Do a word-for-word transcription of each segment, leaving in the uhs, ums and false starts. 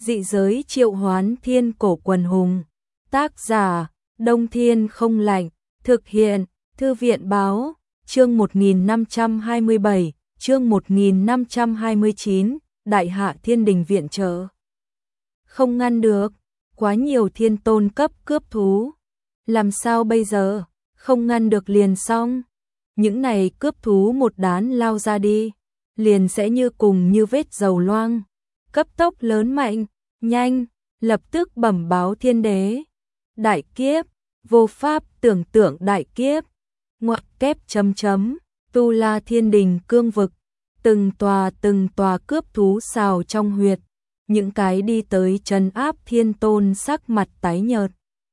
Dị giới triệu hoán thiên cổ quần hùng. Tác giả, Đông Thiên không lạnh. Thực hiện, Thư viện báo, chương một nghìn năm trăm hai mươi bảy, chương một nghìn năm trăm hai mươi chín, Đại hạ thiên đình viện trợ. Không ngăn được, quá nhiều thiên tôn cấp cướp thú. Làm sao bây giờ, không ngăn được liền xong. Những này cướp thú một đám lao ra đi, liền sẽ như cùng như vết dầu loang. Cấp tốc lớn mạnh, nhanh, lập tức bẩm báo thiên đế. Đại kiếp, vô pháp tưởng tượng đại kiếp. Ngoặc kép chấm chấm, Tu La Thiên Đình cương vực, từng tòa từng tòa cướp thú xào trong huyệt, những cái đi tới trấn áp thiên tôn sắc mặt tái nhợt.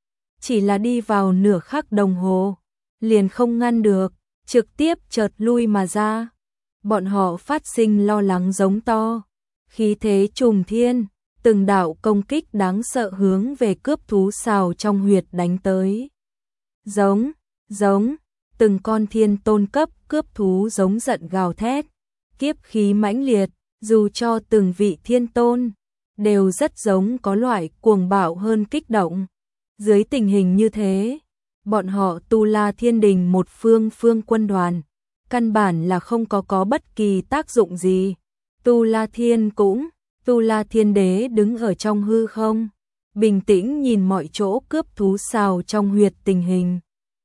Chỉ là đi vào nửa khắc đồng hồ, liền không ngăn được, trực tiếp chợt lui mà ra. Bọn họ phát sinh lo lắng giống to, khí thế trùng thiên, từng đạo công kích đáng sợ hướng về cướp thú xào trong huyệt đánh tới. Giống, giống, từng con thiên tôn cấp cướp thú giống giận gào thét, kiếp khí mãnh liệt, dù cho từng vị thiên tôn, đều rất giống có loại cuồng bạo hơn kích động. Dưới tình hình như thế, bọn họ Tu La Thiên Đình một phương phương quân đoàn, căn bản là không có có bất kỳ tác dụng gì. Tu La Thiên cũng, Tu La Thiên Đế đứng ở trong hư không, bình tĩnh nhìn mọi chỗ cướp thú xào trong huyệt tình hình.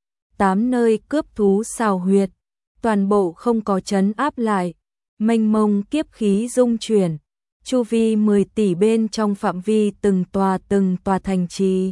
Tám nơi cướp thú xào huyệt, toàn bộ không có trấn áp lại, mênh mông kiếp khí dung chuyển, chu vi mười tỷ bên trong phạm vi từng tòa từng tòa thành trì.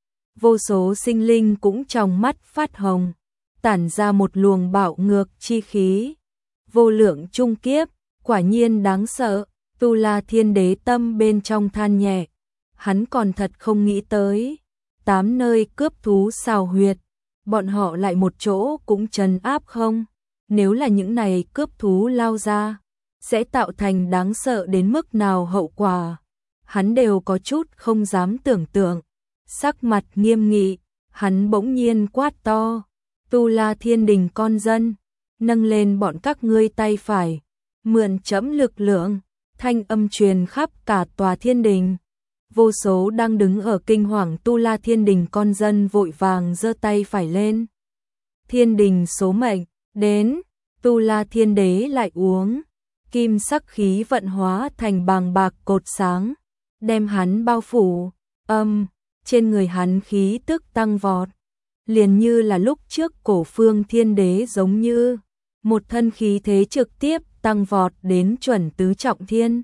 Vô số sinh linh cũng trong mắt phát hồng, tản ra một luồng bạo ngược chi khí. Vô lượng trung kiếp, quả nhiên đáng sợ. Tu La Thiên Đế tâm bên trong than nhẹ, hắn còn thật không nghĩ tới, tám nơi cướp thú xào huyệt, bọn họ lại một chỗ cũng trấn áp không. Nếu là những này cướp thú lao ra, sẽ tạo thành đáng sợ đến mức nào hậu quả, hắn đều có chút không dám tưởng tượng. Sắc mặt nghiêm nghị, hắn bỗng nhiên quát to, Tu La Thiên Đình con dân, nâng lên bọn các ngươi tay phải, mượn trẫm lực lượng. Thanh âm truyền khắp cả tòa thiên đình. Vô số đang đứng ở kinh hoàng Tu La Thiên Đình con dân vội vàng giơ tay phải lên. Thiên đình số mệnh, đến, Tu La Thiên Đế lại uống. Kim sắc khí vận hóa thành bàng bạc cột sáng, đem hắn bao phủ, âm, trên người hắn khí tức tăng vọt. Liền như là lúc trước cổ phương thiên đế giống như, một thân khí thế trực tiếp tăng vọt đến chuẩn tứ trọng thiên.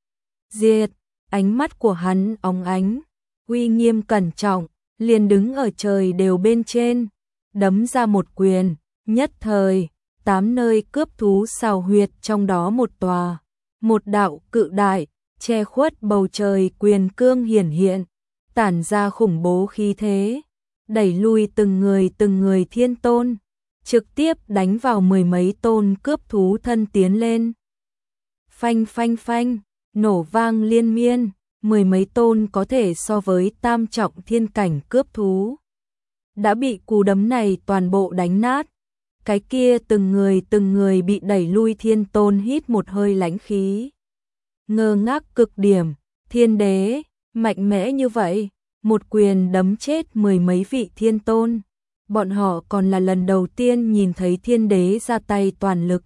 Diệt, ánh mắt của hắn óng ánh, uy nghiêm cẩn trọng, liền đứng ở trời đều bên trên, đấm ra một quyền, nhất thời, tám nơi cướp thú xào huyệt trong đó một tòa, một đạo cự đại, che khuất bầu trời quyền cương hiển hiện, tản ra khủng bố khí thế, đẩy lui từng người từng người thiên tôn, trực tiếp đánh vào mười mấy tôn cướp thú thân tiến lên. Phanh phanh phanh, nổ vang liên miên, mười mấy tôn có thể so với tam trọng thiên cảnh cướp thú. Đã bị cú đấm này toàn bộ đánh nát, cái kia từng người từng người bị đẩy lui thiên tôn hít một hơi lãnh khí. Ngơ ngác cực điểm, thiên đế, mạnh mẽ như vậy, một quyền đấm chết mười mấy vị thiên tôn. Bọn họ còn là lần đầu tiên nhìn thấy thiên đế ra tay toàn lực.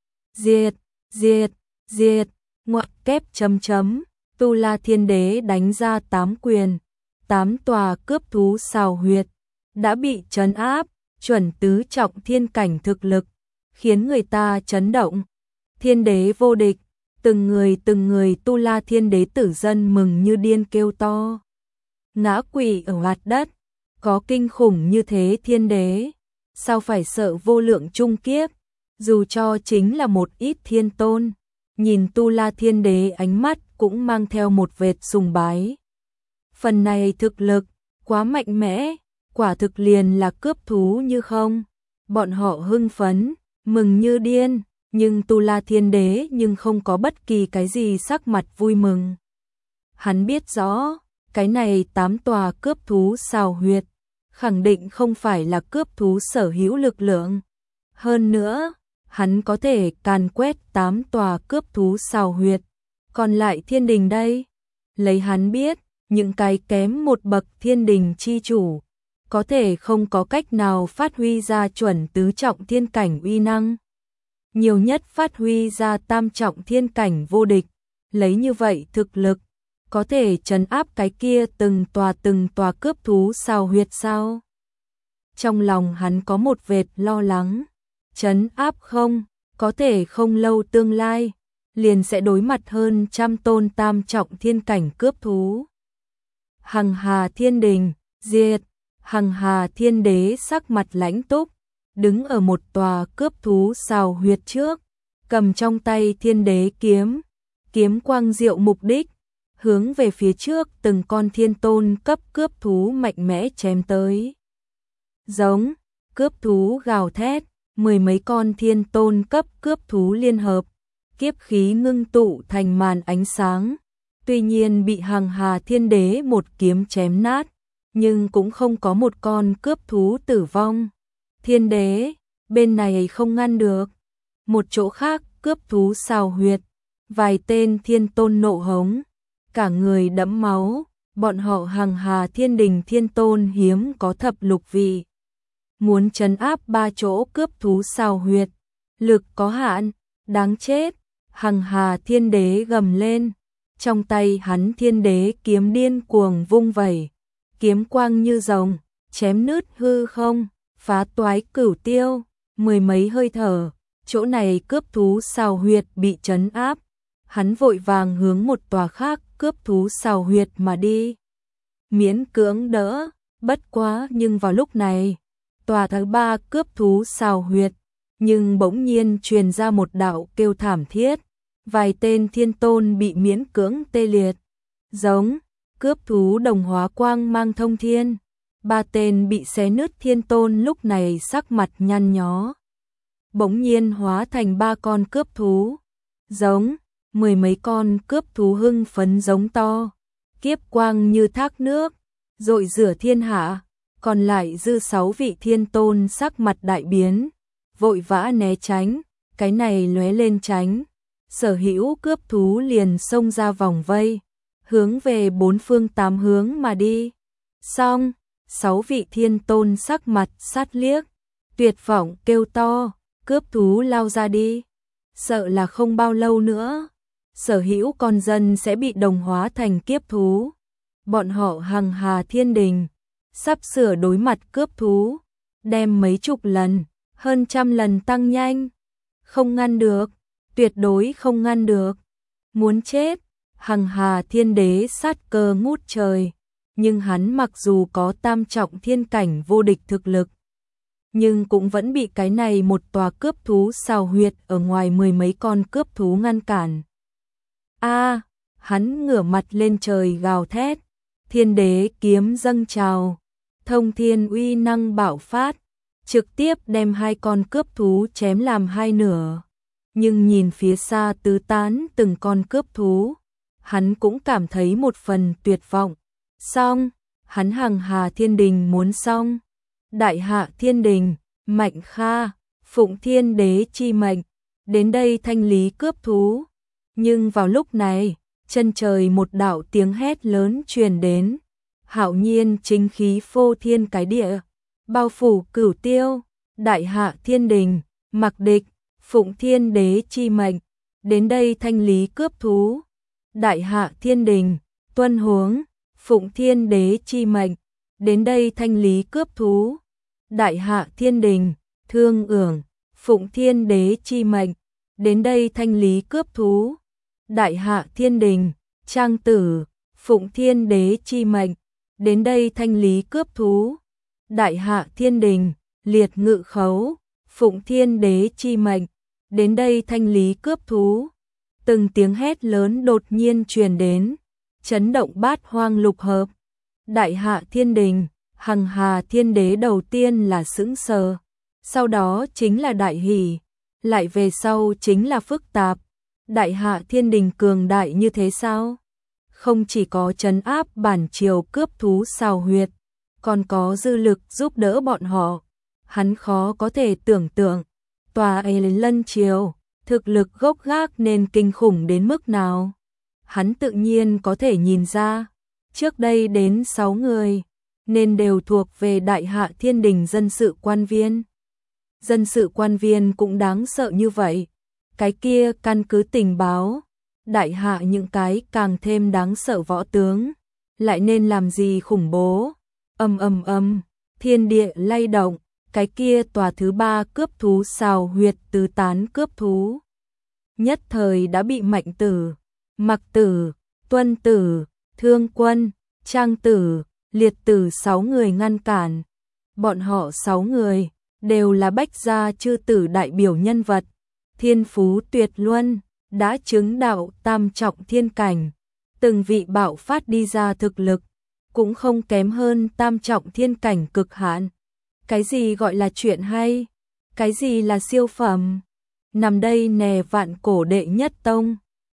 Diệt, diệt, diệt, ngoặc kép chấm chấm, Tu La Thiên Đế đánh ra tám quyền, tám tòa cướp thú xào huyệt, đã bị trấn áp, chuẩn tứ trọng thiên cảnh thực lực, khiến người ta chấn động. Thiên đế vô địch, từng người từng người Tu La Thiên Đế tử dân mừng như điên kêu to. Ngã quỵ ở mặt đất. Có kinh khủng như thế thiên đế, sao phải sợ vô lượng trung kiếp, dù cho chính là một ít thiên tôn, nhìn Tu La Thiên Đế ánh mắt cũng mang theo một vệt sùng bái. Phần này thực lực, quá mạnh mẽ, quả thực liền là cướp thú như không. Bọn họ hưng phấn, mừng như điên, nhưng Tu La Thiên Đế nhưng không có bất kỳ cái gì sắc mặt vui mừng. Hắn biết rõ, cái này tám tòa cướp thú xào huyệt, khẳng định không phải là cướp thú sở hữu lực lượng. Hơn nữa, hắn có thể càn quét tám tòa cướp thú xào huyệt. Còn lại thiên đình đây, lấy hắn biết, những cái kém một bậc thiên đình chi chủ, có thể không có cách nào phát huy ra chuẩn tứ trọng thiên cảnh uy năng. Nhiều nhất phát huy ra tam trọng thiên cảnh vô địch, lấy như vậy thực lực, có thể trấn áp cái kia từng tòa từng tòa cướp thú sao huyệt sao? Trong lòng hắn có một vệt lo lắng, trấn áp không, có thể không lâu tương lai, liền sẽ đối mặt hơn trăm tôn tam trọng thiên cảnh cướp thú. Hằng Hà Thiên Đình, diệt, Hằng Hà Thiên Đế sắc mặt lãnh túc, đứng ở một tòa cướp thú sao huyệt trước, cầm trong tay Thiên Đế kiếm, kiếm quang diệu mục đích, hướng về phía trước từng con thiên tôn cấp cướp thú mạnh mẽ chém tới. Giống, cướp thú gào thét, mười mấy con thiên tôn cấp cướp thú liên hợp, kiếp khí ngưng tụ thành màn ánh sáng, tuy nhiên bị Hằng Hà Thiên Đế một kiếm chém nát, nhưng cũng không có một con cướp thú tử vong. Thiên Đế, bên này không ngăn được. Một chỗ khác, cướp thú sao huyệt, vài tên thiên tôn nộ hống, cả người đẫm máu, bọn họ Hằng Hà Thiên Đình thiên tôn hiếm có thập lục vị. Muốn trấn áp ba chỗ cướp thú sao huyệt, lực có hạn, đáng chết. Hằng Hà Thiên Đế gầm lên, trong tay hắn Thiên Đế kiếm điên cuồng vung vẩy, kiếm quang như rồng, chém nứt hư không, phá toái cửu tiêu, mười mấy hơi thở, chỗ này cướp thú sao huyệt bị trấn áp, hắn vội vàng hướng một tòa khác cướp thú sao huyệt mà đi. Miễn cưỡng đỡ, bất quá nhưng vào lúc này, tòa thứ ba cướp thú sao huyệt, nhưng bỗng nhiên truyền ra một đạo kêu thảm thiết, vài tên thiên tôn bị miễn cưỡng tê liệt. Giống, cướp thú đồng hóa quang mang thông thiên, ba tên bị xé nứt thiên tôn lúc này sắc mặt nhăn nhó, bỗng nhiên hóa thành ba con cướp thú. Giống, mười mấy con cướp thú hưng phấn giống to, kiếp quang như thác nước, dội rửa thiên hạ, còn lại dư sáu vị thiên tôn sắc mặt đại biến, vội vã né tránh, cái này lóe lên tránh, sở hữu cướp thú liền xông ra vòng vây, hướng về bốn phương tám hướng mà đi. Xong, sáu vị thiên tôn sắc mặt sát liếc, tuyệt vọng kêu to, cướp thú lao ra đi, sợ là không bao lâu nữa, sở hữu con dân sẽ bị đồng hóa thành kiếp thú. Bọn họ Hằng Hà Thiên Đình sắp sửa đối mặt cướp thú, đem mấy chục lần, hơn trăm lần tăng nhanh, không ngăn được, tuyệt đối không ngăn được, muốn chết. Hằng Hà Thiên Đế sát cơ ngút trời, nhưng hắn mặc dù có tam trọng thiên cảnh vô địch thực lực, nhưng cũng vẫn bị cái này một tòa cướp thú sao huyệt ở ngoài mười mấy con cướp thú ngăn cản. A, hắn ngửa mặt lên trời gào thét, Thiên Đế kiếm dâng trào, thông thiên uy năng bạo phát, trực tiếp đem hai con cướp thú chém làm hai nửa. Nhưng nhìn phía xa tứ tán từng con cướp thú, hắn cũng cảm thấy một phần tuyệt vọng. Xong, hắn Hằng Hà Thiên Đình muốn xong. Đại Hạ Thiên Đình, Mạnh Kha, phụng Thiên Đế chi mệnh, đến đây thanh lý cướp thú. Nhưng vào lúc này, chân trời một đạo tiếng hét lớn truyền đến, hạo nhiên chính khí phô thiên cái địa, bao phủ cửu tiêu. Đại Hạ Thiên Đình, mặc địch, phụng Thiên Đế chi mệnh, đến đây thanh lý cướp thú. Đại Hạ Thiên Đình, tuân huống, phụng Thiên Đế chi mệnh, đến đây thanh lý cướp thú. Đại Hạ Thiên Đình, thương ưởng, phụng Thiên Đế chi mệnh, đến đây thanh lý cướp thú. Đại Hạ Thiên Đình, trang tử, phụng Thiên Đế chi mệnh, đến đây thanh lý cướp thú. Đại Hạ Thiên Đình, liệt ngự khấu, phụng Thiên Đế chi mệnh, đến đây thanh lý cướp thú. Từng tiếng hét lớn đột nhiên truyền đến, chấn động bát hoang lục hợp. Đại Hạ Thiên Đình, Hằng Hà Thiên Đế đầu tiên là sững sờ, sau đó chính là đại hỉ, lại về sau chính là phức tạp. Đại Hạ Thiên Đình cường đại như thế sao? Không chỉ có trấn áp bản triều cướp thú sao huyệt, còn có dư lực giúp đỡ bọn họ. Hắn khó có thể tưởng tượng, tòa ấy lân triều, thực lực gốc gác nên kinh khủng đến mức nào. hắn tự nhiên có thể nhìn ra, trước đây đến sáu người, nên đều thuộc về Đại Hạ Thiên Đình dân sự quan viên. Dân sự quan viên cũng đáng sợ như vậy, cái kia căn cứ tình báo, Đại Hạ những cái càng thêm đáng sợ võ tướng, lại nên làm gì khủng bố. Ầm ầm ầm, thiên địa lay động, cái kia tòa thứ ba cướp thú xào huyệt tứ tán cướp thú. Nhất thời đã bị Mạnh Tử, Mặc Tử, Tuân Tử, Thương Quân, Trang Tử, Liệt Tử sáu người ngăn cản. Bọn họ sáu người đều là Bách gia chư tử đại biểu nhân vật, thiên phú tuyệt luân, đã chứng đạo tam trọng thiên cảnh, từng vị bạo phát đi ra thực lực, cũng không kém hơn tam trọng thiên cảnh cực hạn. Cái gì gọi là chuyện hay? Cái gì là siêu phẩm? Nằm đây nè vạn cổ đệ nhất tông,